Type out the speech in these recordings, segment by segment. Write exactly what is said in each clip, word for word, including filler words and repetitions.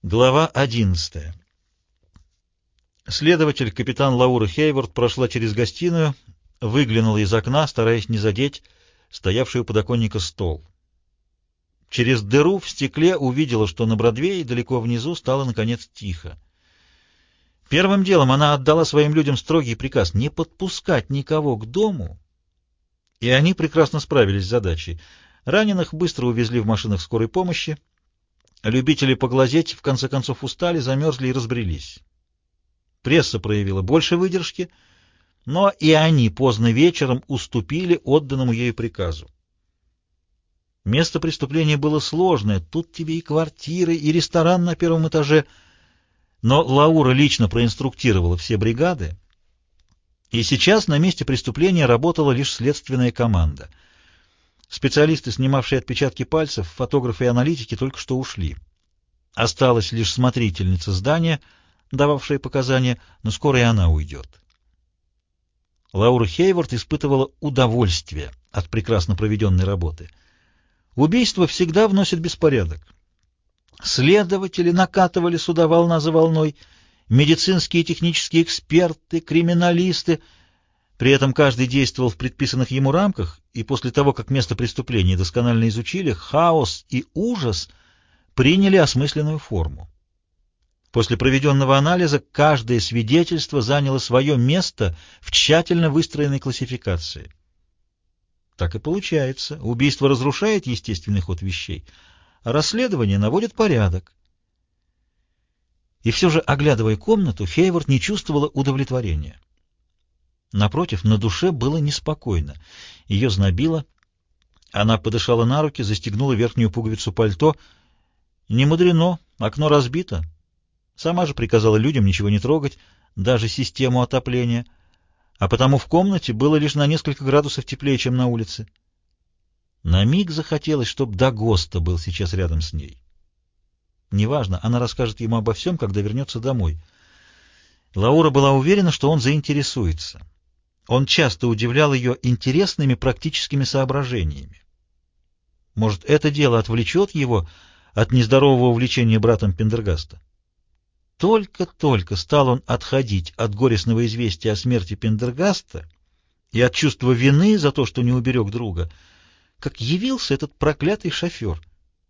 Глава одиннадцатая. Следователь, капитан Лаура Хейворт, прошла через гостиную, выглянула из окна, стараясь не задеть стоявший у подоконника стол. Через дыру в стекле увидела, что на Бродвее, далеко внизу, стало, наконец, тихо. Первым делом она отдала своим людям строгий приказ не подпускать никого к дому, и они прекрасно справились с задачей. Раненых быстро увезли в машинах скорой помощи. Любители поглазеть в конце концов устали, замерзли и разбрелись. Пресса проявила больше выдержки, но и они поздно вечером уступили отданному ею приказу. Место преступления было сложное, тут тебе и квартиры, и ресторан на первом этаже, но Лаура лично проинструктировала все бригады, и сейчас на месте преступления работала лишь следственная команда. Специалисты, снимавшие отпечатки пальцев, фотографы и аналитики только что ушли. Осталась лишь смотрительница здания, дававшая показания, но скоро и она уйдет. Лаура Хейворт испытывала удовольствие от прекрасно проведенной работы. Убийство всегда вносит беспорядок. Следователи накатывали сюда волна за волной, медицинские и технические эксперты, криминалисты. При этом каждый действовал в предписанных ему рамках, и после того, как место преступления досконально изучили, хаос и ужас приняли осмысленную форму. После проведенного анализа каждое свидетельство заняло свое место в тщательно выстроенной классификации. Так и получается. Убийство разрушает естественный ход вещей, а расследование наводит порядок. И все же, оглядывая комнату, Хейворт не чувствовала удовлетворения. Напротив, на душе было неспокойно. Ее знобило. Она подышала на руки, застегнула верхнюю пуговицу пальто. Не мудрено, окно разбито. Сама же приказала людям ничего не трогать, даже систему отопления, а потому в комнате было лишь на несколько градусов теплее, чем на улице. На миг захотелось, чтобы Дагоста был сейчас рядом с ней. Неважно, она расскажет ему обо всем, когда вернется домой. Лаура была уверена, что он заинтересуется. Он часто удивлял ее интересными практическими соображениями. Может, это дело отвлечет его от нездорового увлечения братом Пендергаста? Только-только стал он отходить от горестного известия о смерти Пендергаста и от чувства вины за то, что не уберег друга, как явился этот проклятый шофер.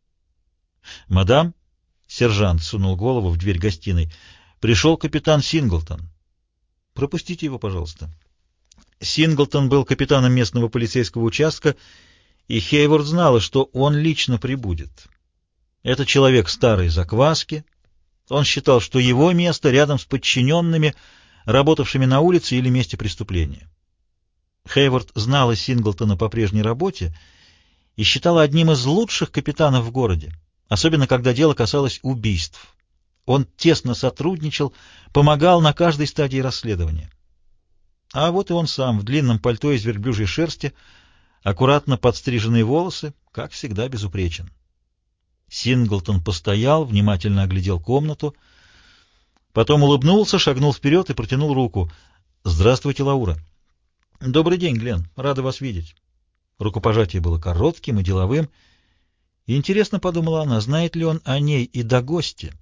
«Мадам», — сержант сунул голову в дверь гостиной, — «пришел капитан Синглтон. Пропустите его, пожалуйста». Синглтон был капитаном местного полицейского участка, и Хейворт знала, что он лично прибудет. Это человек старой закваски. Он считал, что его место рядом с подчиненными, работавшими на улице или месте преступления. Хейворт знала Синглтона по прежней работе и считала одним из лучших капитанов в городе, особенно когда дело касалось убийств. Он тесно сотрудничал, помогал на каждой стадии расследования. А вот и он сам, в длинном пальто из верблюжьей шерсти, аккуратно подстриженные волосы, как всегда, безупречен. Синглтон постоял, внимательно оглядел комнату, потом улыбнулся, шагнул вперед и протянул руку. «Здравствуйте, Лаура». «Добрый день, Глен. Рада вас видеть». Рукопожатие было коротким и деловым. И интересно, подумала она, знает ли он о ней и Дагосте.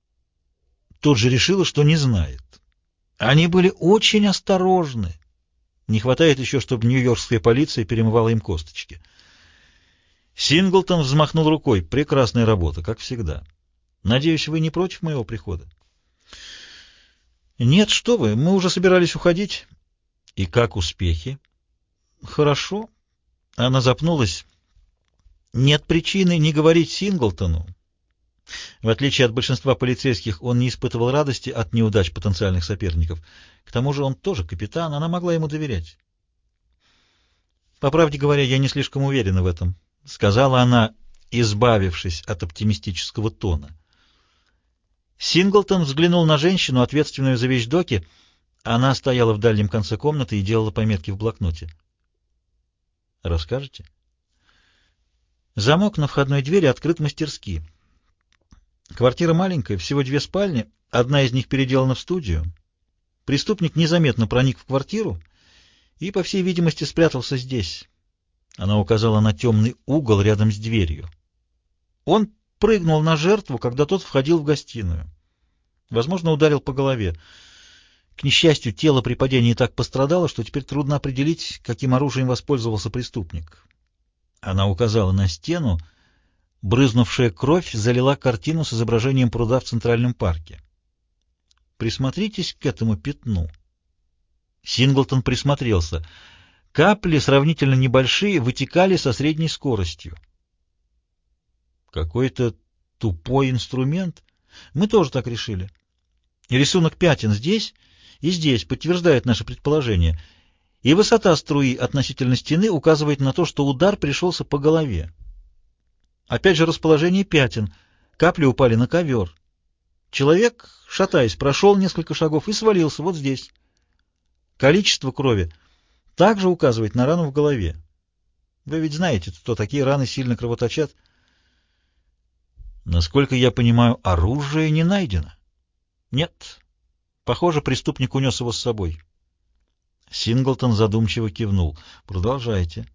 Тут же решила, что не знает. Они были очень осторожны. Не хватает еще, чтобы нью-йоркская полиция перемывала им косточки. Синглтон взмахнул рукой. «Прекрасная работа, как всегда. Надеюсь, вы не против моего прихода?» «Нет, что вы, мы уже собирались уходить». «И как успехи?» «Хорошо». Она запнулась. «Нет причины не говорить Синглтону». В отличие от большинства полицейских, он не испытывал радости от неудач потенциальных соперников. К тому же он тоже капитан, она могла ему доверять. «По правде говоря, я не слишком уверена в этом», — сказала она, избавившись от оптимистического тона. Синглтон взглянул на женщину, ответственную за вещдоки. Она стояла в дальнем конце комнаты и делала пометки в блокноте. «Расскажете?» Замок на входной двери открыт мастерски. Квартира маленькая, всего две спальни, одна из них переделана в студию. Преступник незаметно проник в квартиру и, по всей видимости, спрятался здесь. Она указала на темный угол рядом с дверью. Он прыгнул на жертву, когда тот входил в гостиную. Возможно, ударил по голове. К несчастью, тело при падении так пострадало, что теперь трудно определить, каким оружием воспользовался преступник. Она указала на стену. Брызнувшая кровь залила картину с изображением пруда в Центральном парке. Присмотритесь к этому пятну. Синглтон присмотрелся. Капли, сравнительно небольшие, вытекали со средней скоростью. Какой-то тупой инструмент. Мы тоже так решили. Рисунок пятен здесь и здесь подтверждает наше предположение. И высота струи относительно стены указывает на то, что удар пришелся по голове. Опять же расположение пятен. Капли упали на ковер. Человек, шатаясь, прошел несколько шагов и свалился вот здесь. Количество крови также указывает на рану в голове. Вы ведь знаете, что такие раны сильно кровоточат. Насколько я понимаю, оружие не найдено. Нет. Похоже, преступник унес его с собой. Синглтон задумчиво кивнул. Продолжайте.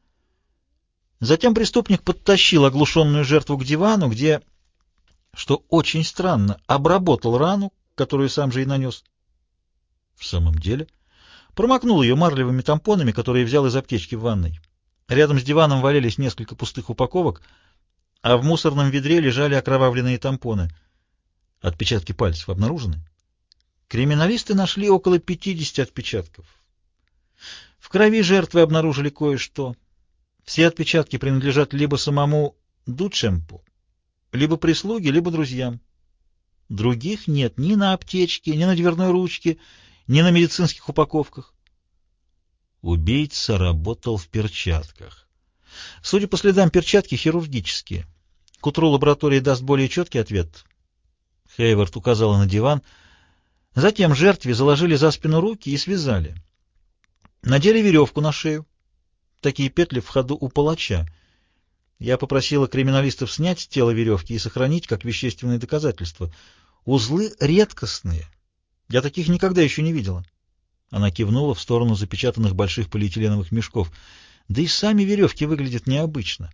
Затем преступник подтащил оглушенную жертву к дивану, где, что очень странно, обработал рану, которую сам же и нанес. В самом деле, промокнул ее марлевыми тампонами, которые взял из аптечки в ванной. Рядом с диваном валялись несколько пустых упаковок, а в мусорном ведре лежали окровавленные тампоны. Отпечатки пальцев обнаружены? Криминалисты нашли около пятидесяти отпечатков. В крови жертвы обнаружили кое-что. Все отпечатки принадлежат либо самому Дучемпу, либо прислуге, либо друзьям. Других нет ни на аптечке, ни на дверной ручке, ни на медицинских упаковках. Убийца работал в перчатках. Судя по следам, перчатки хирургические. К утру лаборатория даст более четкий ответ. Хейвард указала на диван. Затем жертве заложили за спину руки и связали. Надели веревку на шею. Такие петли в ходу у палача. Я попросила криминалистов снять с тела веревки и сохранить как вещественное доказательство. Узлы редкостные. Я таких никогда еще не видела. Она кивнула в сторону запечатанных больших полиэтиленовых мешков. Да и сами веревки выглядят необычно.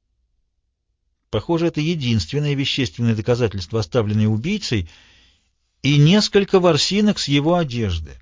Похоже, это единственное вещественное доказательство, оставленное убийцей, и несколько ворсинок с его одежды.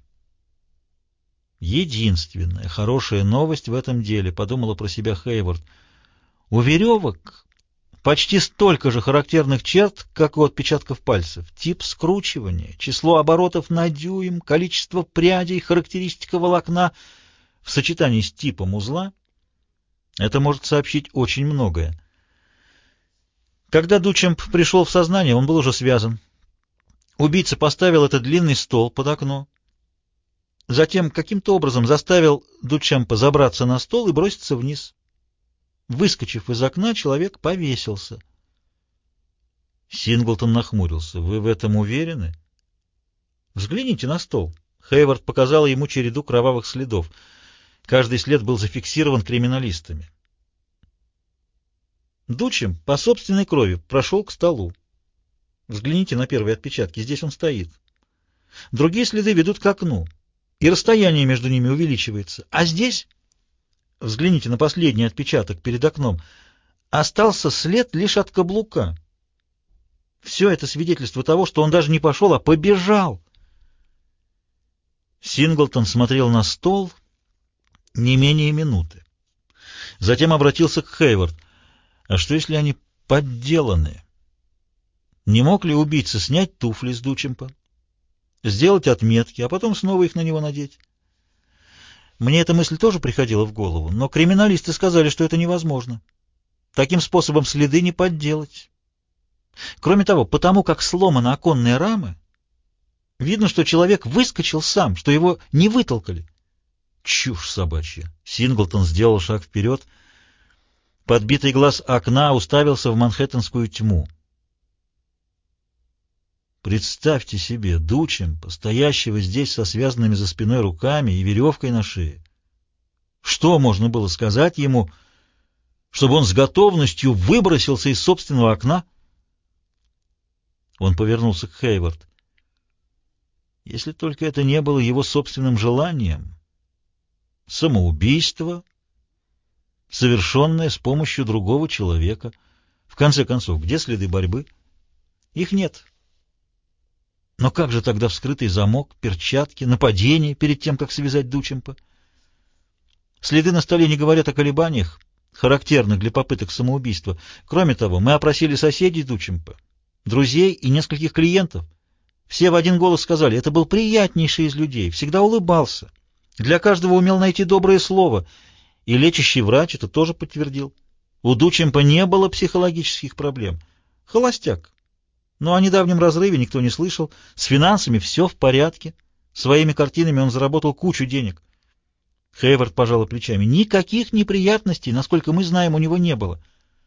Единственная хорошая новость в этом деле, подумала про себя Хейвард. У веревок почти столько же характерных черт, как у отпечатков пальцев. Тип скручивания, число оборотов на дюйм, количество прядей, характеристика волокна в сочетании с типом узла. Это может сообщить очень многое. Когда Дучемп пришел в сознание, он был уже связан. Убийца поставил этот длинный стол под окно. Затем каким-то образом заставил Дучемпа забраться на стол и броситься вниз. Выскочив из окна, человек повесился. Синглтон нахмурился. «Вы в этом уверены?» «Взгляните на стол». Хейвард показал ему череду кровавых следов. Каждый след был зафиксирован криминалистами. Дучемп по собственной крови прошел к столу. Взгляните на первые отпечатки. Здесь он стоит. Другие следы ведут к окну, и расстояние между ними увеличивается. А здесь... Взгляните на последний отпечаток перед окном. Остался след лишь от каблука. Все это свидетельство того, что он даже не пошел, а побежал. Синглтон смотрел на стол не менее минуты. Затем обратился к Хейвард. А что, если они подделаны? Не мог ли убийца снять туфли с Дучемпа, сделать отметки, а потом снова их на него надеть? Мне эта мысль тоже приходила в голову, но криминалисты сказали, что это невозможно. Таким способом следы не подделать. Кроме того, потому как сломаны оконные рамы, видно, что человек выскочил сам, что его не вытолкали. Чушь собачья. Синглтон сделал шаг вперед. Подбитый глаз окна уставился в манхэттенскую тьму. Представьте себе Дучемпа, стоящего здесь со связанными за спиной руками и веревкой на шее. Что можно было сказать ему, чтобы он с готовностью выбросился из собственного окна? Он повернулся к Хейвард. Если только это не было его собственным желанием. Самоубийство, совершенное с помощью другого человека. В конце концов, где следы борьбы? Их нет. Но как же тогда вскрытый замок, перчатки, нападение перед тем, как связать Дучемпа? Следы на столе не говорят о колебаниях, характерных для попыток самоубийства. Кроме того, мы опросили соседей Дучемпа, друзей и нескольких клиентов. Все в один голос сказали, это был приятнейший из людей, всегда улыбался, для каждого умел найти доброе слово, и лечащий врач это тоже подтвердил. У Дучемпа не было психологических проблем. Холостяк. Но о недавнем разрыве никто не слышал, с финансами все в порядке, своими картинами он заработал кучу денег. Хейвард пожал плечами. Никаких неприятностей, насколько мы знаем, у него не было.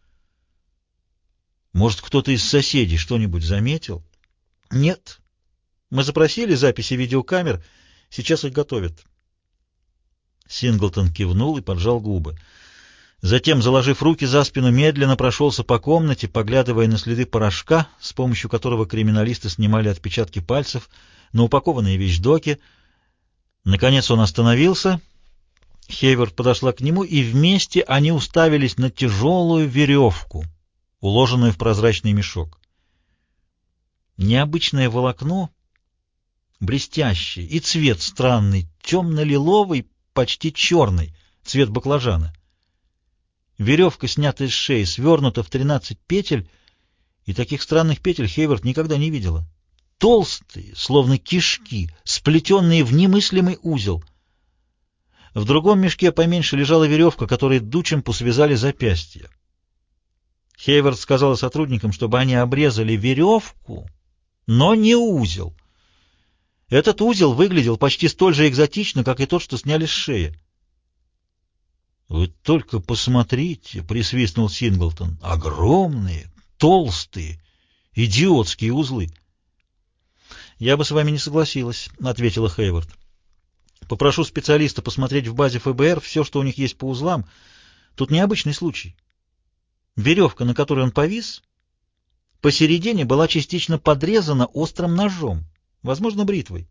Может, кто-то из соседей что-нибудь заметил? Нет. Мы запросили записи видеокамер, сейчас их готовят. Синглтон кивнул и поджал губы. Затем, заложив руки за спину, медленно прошелся по комнате, поглядывая на следы порошка, с помощью которого криминалисты снимали отпечатки пальцев на упакованные вещдоки. Наконец он остановился. Хейвард подошла к нему, и вместе они уставились на тяжелую веревку, уложенную в прозрачный мешок. Необычное волокно, блестящее, и цвет странный, темно-лиловый, почти черный, цвет баклажана. Веревка, снятая с шеи, свернута в тринадцать петель, и таких странных петель Хейвард никогда не видела. Толстые, словно кишки, сплетенные в немыслимый узел. В другом мешке поменьше лежала веревка, которой Дучемпу связали запястья. Хейвард сказала сотрудникам, чтобы они обрезали веревку, но не узел. Этот узел выглядел почти столь же экзотично, как и тот, что сняли с шеи. «Вы только посмотрите», — присвистнул Синглтон, — «огромные, толстые, идиотские узлы». «Я бы с вами не согласилась», — ответила Хейвард. «Попрошу специалиста посмотреть в базе ФБР все, что у них есть по узлам. Тут необычный случай. Веревка, на которой он повис, посередине была частично подрезана острым ножом, возможно, бритвой».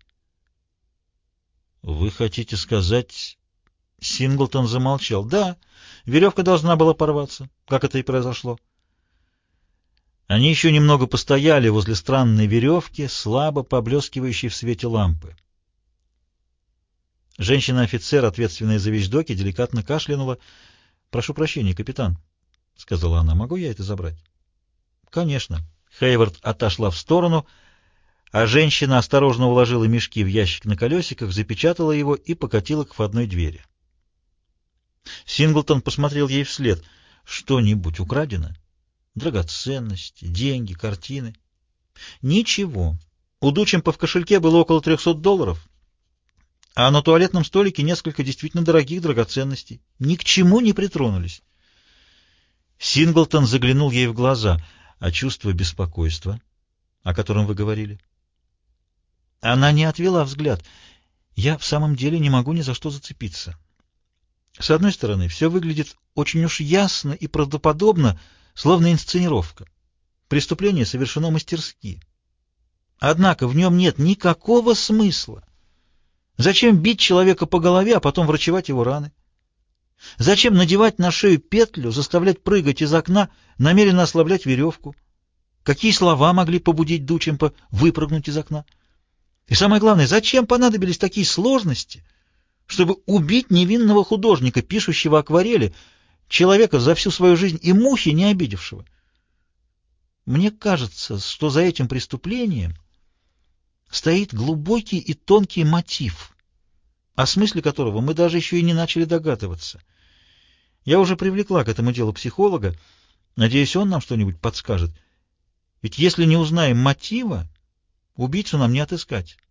«Вы хотите сказать...» Синглтон замолчал. «Да, веревка должна была порваться, как это и произошло». Они еще немного постояли возле странной веревки, слабо поблескивающей в свете лампы. Женщина-офицер, ответственная за вещдоки, деликатно кашлянула. «Прошу прощения, капитан», — сказала она, — «могу я это забрать?» «Конечно». Хейвард отошла в сторону, а женщина осторожно уложила мешки в ящик на колесиках, запечатала его и покатила к входной двери. Синглтон посмотрел ей вслед. «Что-нибудь украдено? Драгоценности, деньги, картины?» «Ничего. У Дучемпа в кошельке было около трехсот долларов, а на туалетном столике несколько действительно дорогих драгоценностей. Ни к чему не притронулись». Синглтон заглянул ей в глаза. «А чувство беспокойства, о котором вы говорили?» Она не отвела взгляд. «Я в самом деле не могу ни за что зацепиться. С одной стороны, все выглядит очень уж ясно и правдоподобно, словно инсценировка. Преступление совершено мастерски. Однако в нем нет никакого смысла. Зачем бить человека по голове, а потом врачевать его раны? Зачем надевать на шею петлю, заставлять прыгать из окна, намеренно ослаблять веревку? Какие слова могли побудить Дучемпа выпрыгнуть из окна? И самое главное, зачем понадобились такие сложности, чтобы убить невинного художника, пишущего акварели, человека за всю свою жизнь и мухи не обидевшего? Мне кажется, что за этим преступлением стоит глубокий и тонкий мотив, о смысле которого мы даже еще и не начали догадываться. Я уже привлекла к этому делу психолога, надеюсь, он нам что-нибудь подскажет. Ведь если не узнаем мотива, убийцу нам не отыскать.